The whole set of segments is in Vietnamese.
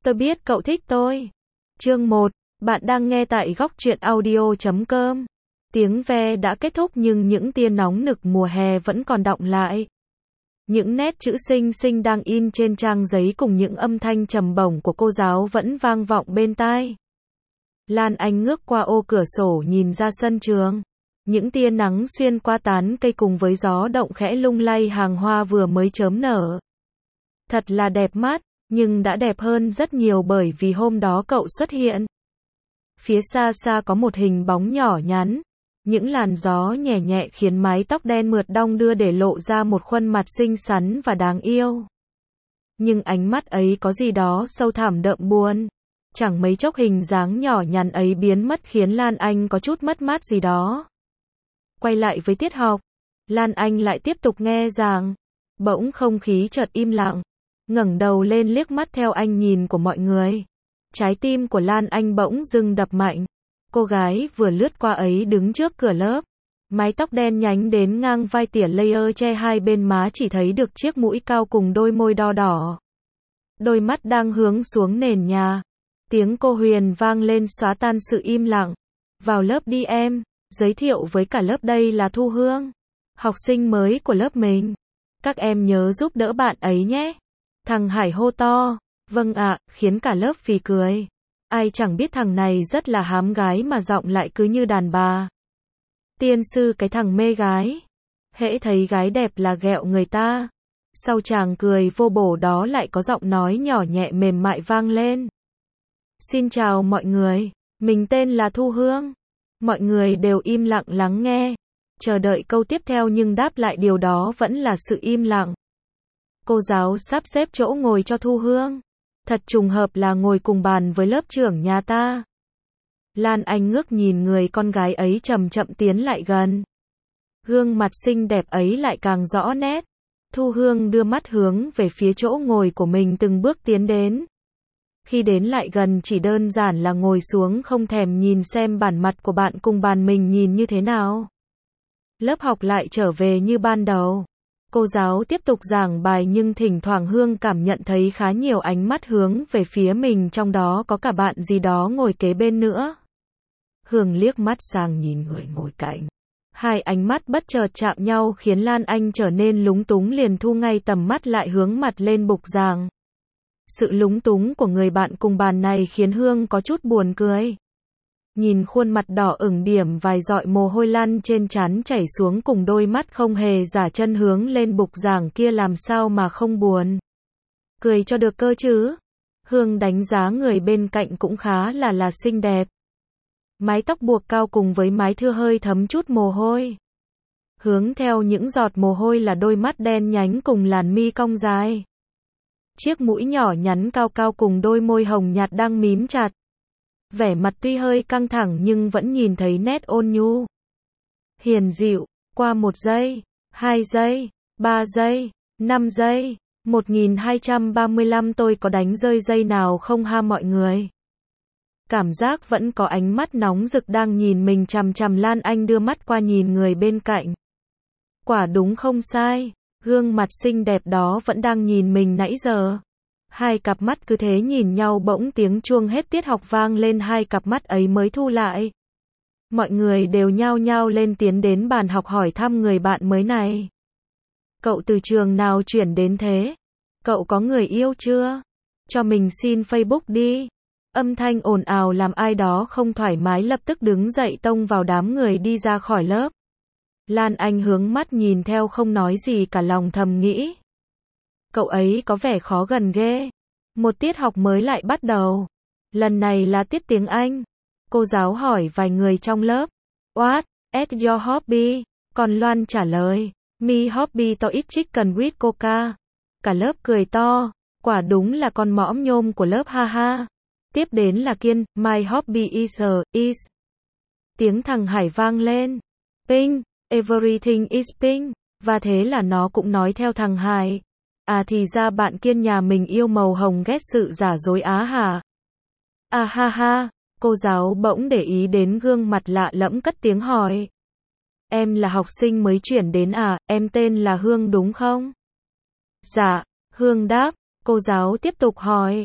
Tôi biết cậu thích tôi. Chương 1. Bạn đang nghe tại góc truyện audio.com. Tiếng ve đã kết thúc nhưng những tia nóng nực mùa hè vẫn còn đọng lại. Những nét chữ xinh xinh đang in trên trang giấy cùng những âm thanh trầm bổng của cô giáo vẫn vang vọng bên tai. Lan Anh ngước qua ô cửa sổ nhìn ra sân trường. Những tia nắng xuyên qua tán cây cùng với gió động khẽ lung lay hàng hoa vừa mới chớm nở. Thật là đẹp mắt, nhưng đã đẹp hơn rất nhiều bởi vì hôm đó cậu xuất hiện. Phía xa xa có một hình bóng nhỏ nhắn. Những làn gió nhẹ nhẹ khiến mái tóc đen mượt đong đưa để lộ ra một khuôn mặt xinh xắn và đáng yêu. Nhưng ánh mắt ấy có gì đó sâu thẳm đượm buồn. Chẳng mấy chốc hình dáng nhỏ nhắn ấy biến mất khiến Lan Anh có chút mất mát gì đó. Quay lại với tiết học, Lan Anh lại tiếp tục nghe giảng. Bỗng không khí chợt im lặng. Ngẩng đầu lên liếc mắt theo ánh nhìn của mọi người. Trái tim của Lan Anh bỗng dưng đập mạnh. Cô gái vừa lướt qua ấy đứng trước cửa lớp. Mái tóc đen nhánh đến ngang vai tỉa layer che hai bên má chỉ thấy được chiếc mũi cao cùng đôi môi đo đỏ. Đôi mắt đang hướng xuống nền nhà. Tiếng cô Huyền vang lên xóa tan sự im lặng. Vào lớp đi em, giới thiệu với cả lớp đây là Thu Hương. Học sinh mới của lớp mình. Các em nhớ giúp đỡ bạn ấy nhé. Thằng Hải hô to. Vâng ạ, khiến cả lớp phì cười. Ai chẳng biết thằng này rất là hám gái mà giọng lại cứ như đàn bà. Tiên sư cái thằng mê gái. Hễ thấy gái đẹp là ghẹo người ta. Sau chàng cười vô bổ đó lại có giọng nói nhỏ nhẹ mềm mại vang lên. Xin chào mọi người, mình tên là Thu Hương. Mọi người đều im lặng lắng nghe. Chờ đợi câu tiếp theo nhưng đáp lại điều đó vẫn là sự im lặng. Cô giáo sắp xếp chỗ ngồi cho Thu Hương. Thật trùng hợp là ngồi cùng bàn với lớp trưởng nhà ta. Lan Anh ngước nhìn người con gái ấy chậm chậm tiến lại gần. Gương mặt xinh đẹp ấy lại càng rõ nét. Thu Hương đưa mắt hướng về phía chỗ ngồi của mình từng bước tiến đến. Khi đến lại gần chỉ đơn giản là ngồi xuống không thèm nhìn xem bản mặt của bạn cùng bàn mình nhìn như thế nào. Lớp học lại trở về như ban đầu. Cô giáo tiếp tục giảng bài nhưng thỉnh thoảng Hương cảm nhận thấy khá nhiều ánh mắt hướng về phía mình, trong đó có cả bạn gì đó ngồi kế bên nữa. Hương liếc mắt sang nhìn người ngồi cạnh. Hai ánh mắt bất chợt chạm nhau khiến Lan Anh trở nên lúng túng, liền thu ngay tầm mắt lại hướng mặt lên bục giảng. Sự lúng túng của người bạn cùng bàn này khiến Hương có chút buồn cười. Nhìn khuôn mặt đỏ ửng điểm vài giọt mồ hôi lăn trên trán chảy xuống cùng đôi mắt không hề giả chân hướng lên bục giảng kia làm sao mà không buồn. Cười cho được cơ chứ. Hương đánh giá người bên cạnh cũng khá là xinh đẹp. Mái tóc buộc cao cùng với mái thưa hơi thấm chút mồ hôi. Hướng theo những giọt mồ hôi là đôi mắt đen nhánh cùng làn mi cong dài. Chiếc mũi nhỏ nhắn cao cao cùng đôi môi hồng nhạt đang mím chặt. Vẻ mặt tuy hơi căng thẳng nhưng vẫn nhìn thấy nét ôn nhu. Hiền dịu, qua 1 giây, 2 giây, 3 giây, 5 giây, 1235 tôi có đánh rơi giây nào không ha mọi người? Cảm giác vẫn có ánh mắt nóng rực đang nhìn mình chằm chằm. Lan Anh đưa mắt qua nhìn người bên cạnh. Quả đúng không sai, gương mặt xinh đẹp đó vẫn đang nhìn mình nãy giờ. Hai cặp mắt cứ thế nhìn nhau, bỗng tiếng chuông hết tiết học vang lên, hai cặp mắt ấy mới thu lại. Mọi người đều nhao nhao lên tiến đến bàn học hỏi thăm người bạn mới này. Cậu từ trường nào chuyển đến thế? Cậu có người yêu chưa? Cho mình xin Facebook đi. Âm thanh ồn ào làm ai đó không thoải mái lập tức đứng dậy tông vào đám người đi ra khỏi lớp. Lan Anh hướng mắt nhìn theo không nói gì cả, lòng thầm nghĩ. Cậu ấy có vẻ khó gần ghê. Một tiết học mới lại bắt đầu. Lần này là tiết tiếng Anh. Cô giáo hỏi vài người trong lớp. What is your hobby? Còn Loan trả lời. Me hobby to eat chicken with coca. Cả lớp cười to. Quả đúng là con mõm nhôm của lớp ha ha. Tiếp đến là Kiên. My hobby is. Tiếng thằng Hải vang lên. Pink. Everything is pink. Và thế là nó cũng nói theo thằng Hải. À thì ra bạn Kiên nhà mình yêu màu hồng, ghét sự giả dối á hả? À ha ha, cô giáo bỗng để ý đến gương mặt lạ lẫm cất tiếng hỏi. Em là học sinh mới chuyển đến à, em tên là Hương đúng không? Dạ, Hương đáp, cô giáo tiếp tục hỏi.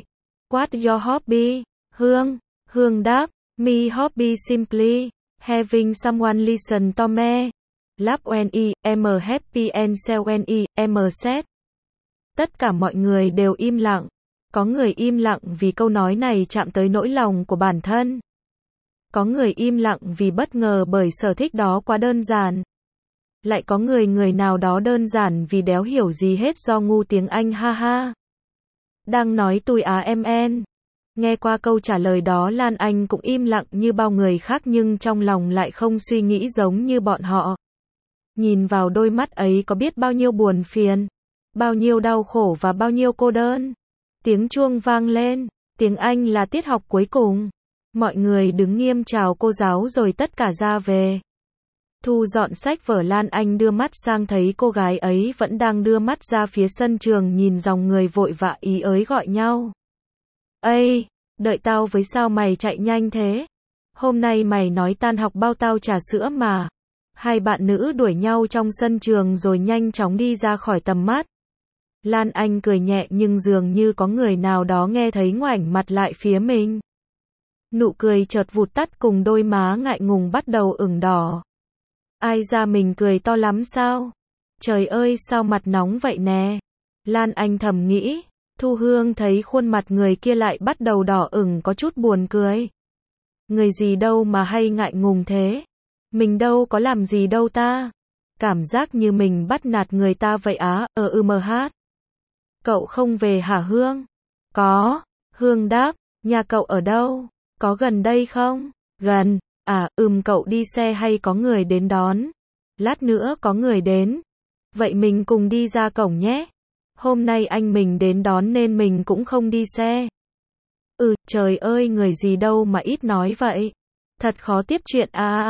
What's your hobby? Hương đáp, me hobby simply having someone listen to me. Laugh when I am happy and sell when I am sad. Tất cả mọi người đều im lặng. Có người im lặng vì câu nói này chạm tới nỗi lòng của bản thân. Có người im lặng vì bất ngờ bởi sở thích đó quá đơn giản. Lại có người nào đó đơn giản vì đéo hiểu gì hết do ngu tiếng Anh ha ha. Đang nói tui en. Nghe qua câu trả lời đó Lan Anh cũng im lặng như bao người khác nhưng trong lòng lại không suy nghĩ giống như bọn họ. Nhìn vào đôi mắt ấy có biết bao nhiêu buồn phiền, bao nhiêu đau khổ và bao nhiêu cô đơn. Tiếng chuông vang lên, tiếng Anh là tiết học cuối cùng. Mọi người đứng nghiêm chào cô giáo rồi tất cả ra về. Thu dọn sách vở Lan Anh đưa mắt sang thấy cô gái ấy vẫn đang đưa mắt ra phía sân trường nhìn dòng người vội vã ý ới gọi nhau. Ây, đợi tao với sao mày chạy nhanh thế? Hôm nay mày nói tan học bao tao trà sữa mà. Hai bạn nữ đuổi nhau trong sân trường rồi nhanh chóng đi ra khỏi tầm mắt. Lan Anh cười nhẹ nhưng dường như có người nào đó nghe thấy ngoảnh mặt lại phía mình. Nụ cười chợt vụt tắt cùng đôi má ngại ngùng bắt đầu ửng đỏ. Ai ra mình cười to lắm sao? Trời ơi sao mặt nóng vậy nè? Lan Anh thầm nghĩ. Thu Hương thấy khuôn mặt người kia lại bắt đầu đỏ ửng có chút buồn cười. Người gì đâu mà hay ngại ngùng thế? Mình đâu có làm gì đâu ta? Cảm giác như mình bắt nạt người ta vậy á, hát. Cậu không về hả Hương? Có, Hương đáp, nhà cậu ở đâu? Có gần đây không? Gần, cậu đi xe hay có người đến đón? Lát nữa có người đến. Vậy mình cùng đi ra cổng nhé. Hôm nay anh mình đến đón nên mình cũng không đi xe. Trời ơi người gì đâu mà ít nói vậy. Thật khó tiếp chuyện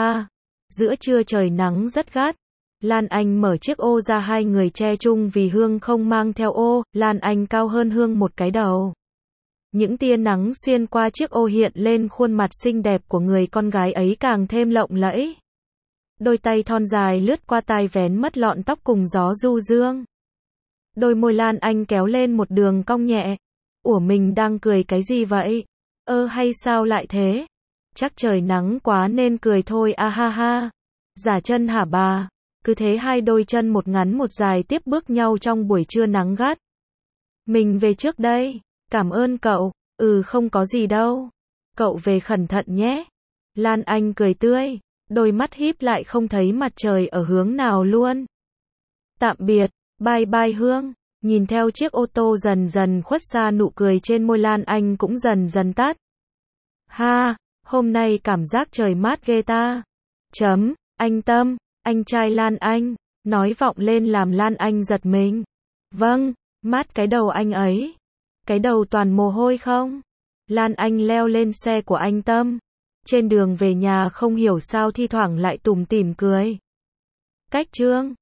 Giữa trưa trời nắng rất gắt. Lan Anh mở chiếc ô ra hai người che chung vì Hương không mang theo ô, Lan Anh cao hơn Hương một cái đầu. Những tia nắng xuyên qua chiếc ô hiện lên khuôn mặt xinh đẹp của người con gái ấy càng thêm lộng lẫy. Đôi tay thon dài lướt qua tai vén mất lọn tóc cùng gió du dương. Đôi môi Lan Anh kéo lên một đường cong nhẹ. Ủa mình đang cười cái gì vậy? Hay sao lại thế? Chắc trời nắng quá nên cười thôi ha ha. Giả chân hả bà? Cứ thế hai đôi chân một ngắn một dài tiếp bước nhau trong buổi trưa nắng gắt. Mình về trước đây. Cảm ơn cậu. Không có gì đâu. Cậu về cẩn thận nhé. Lan Anh cười tươi. Đôi mắt híp lại không thấy mặt trời ở hướng nào luôn. Tạm biệt. Bye bye Hương. Nhìn theo chiếc ô tô dần dần khuất xa nụ cười trên môi Lan Anh cũng dần dần tắt. Ha, hôm nay cảm giác trời mát ghê ta. Anh Tâm, anh trai Lan Anh, nói vọng lên làm Lan Anh giật mình. Vâng, mát cái đầu anh ấy. Cái đầu toàn mồ hôi không? Lan Anh leo lên xe của anh Tâm. Trên đường về nhà không hiểu sao thi thoảng lại tủm tỉm cười. Cách chương